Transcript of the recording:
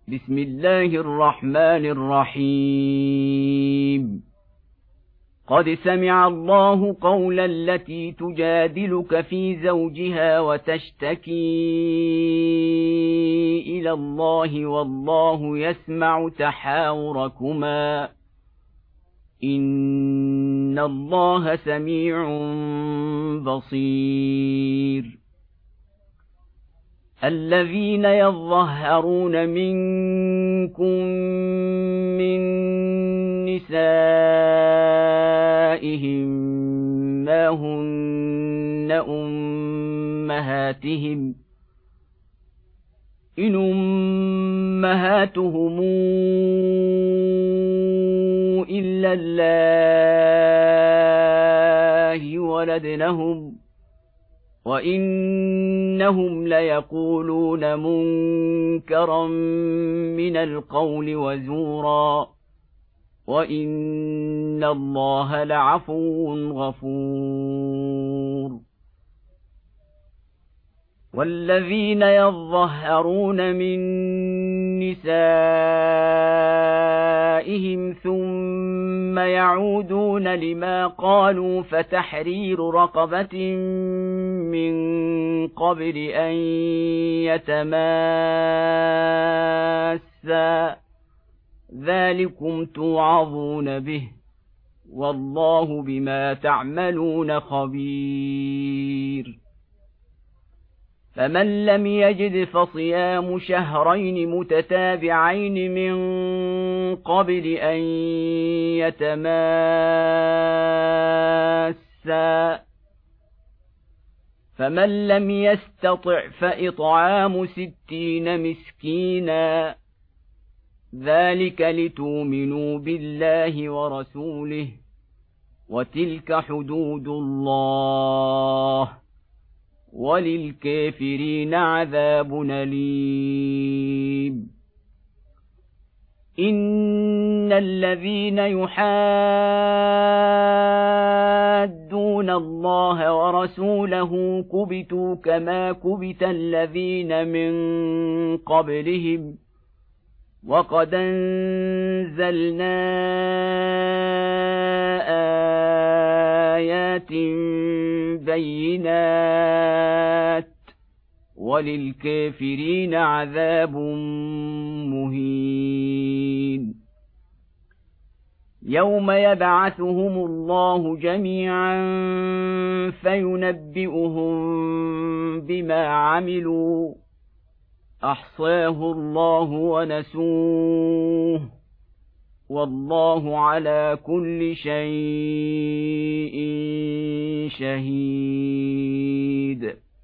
بسم الله الرحمن الرحيم. قد سمع الله قول التي تجادلك في زوجها وتشتكي إلى الله والله يسمع تحاوركما إن الله سميع بصير. الذين يظهرون منكم من نسائهم ما هن أمهاتهم إن أمهاتهم إلا الله ولدنهم وإنهم ليقولون منكرا من القول وزورا وإن الله لعفو غفور. والذين يظهرون من نسائهم ثم يعودون لما قالوا فتحرير رقبة من قبل أن يتماسا ذلكم توعظون به والله بما تعملون خبير. فمن لم يجد فصيام شهرين متتابعين من قبل أن يتماسا فمن لم يستطع فإطعام 60 مسكينا ذلك لتؤمنوا بالله ورسوله وتلك حدود الله وللكافرين عذاب أليم. إن الذين يحادون الله ورسوله كبتوا كما كبت الذين من قبلهم وقد أنزلنا آيات بينات وللكافرين عذاب مهين. يوم يبعثهم الله جميعا فينبئهم بما عملوا أحصاه الله ونسوه والله على كل شيء شهيد.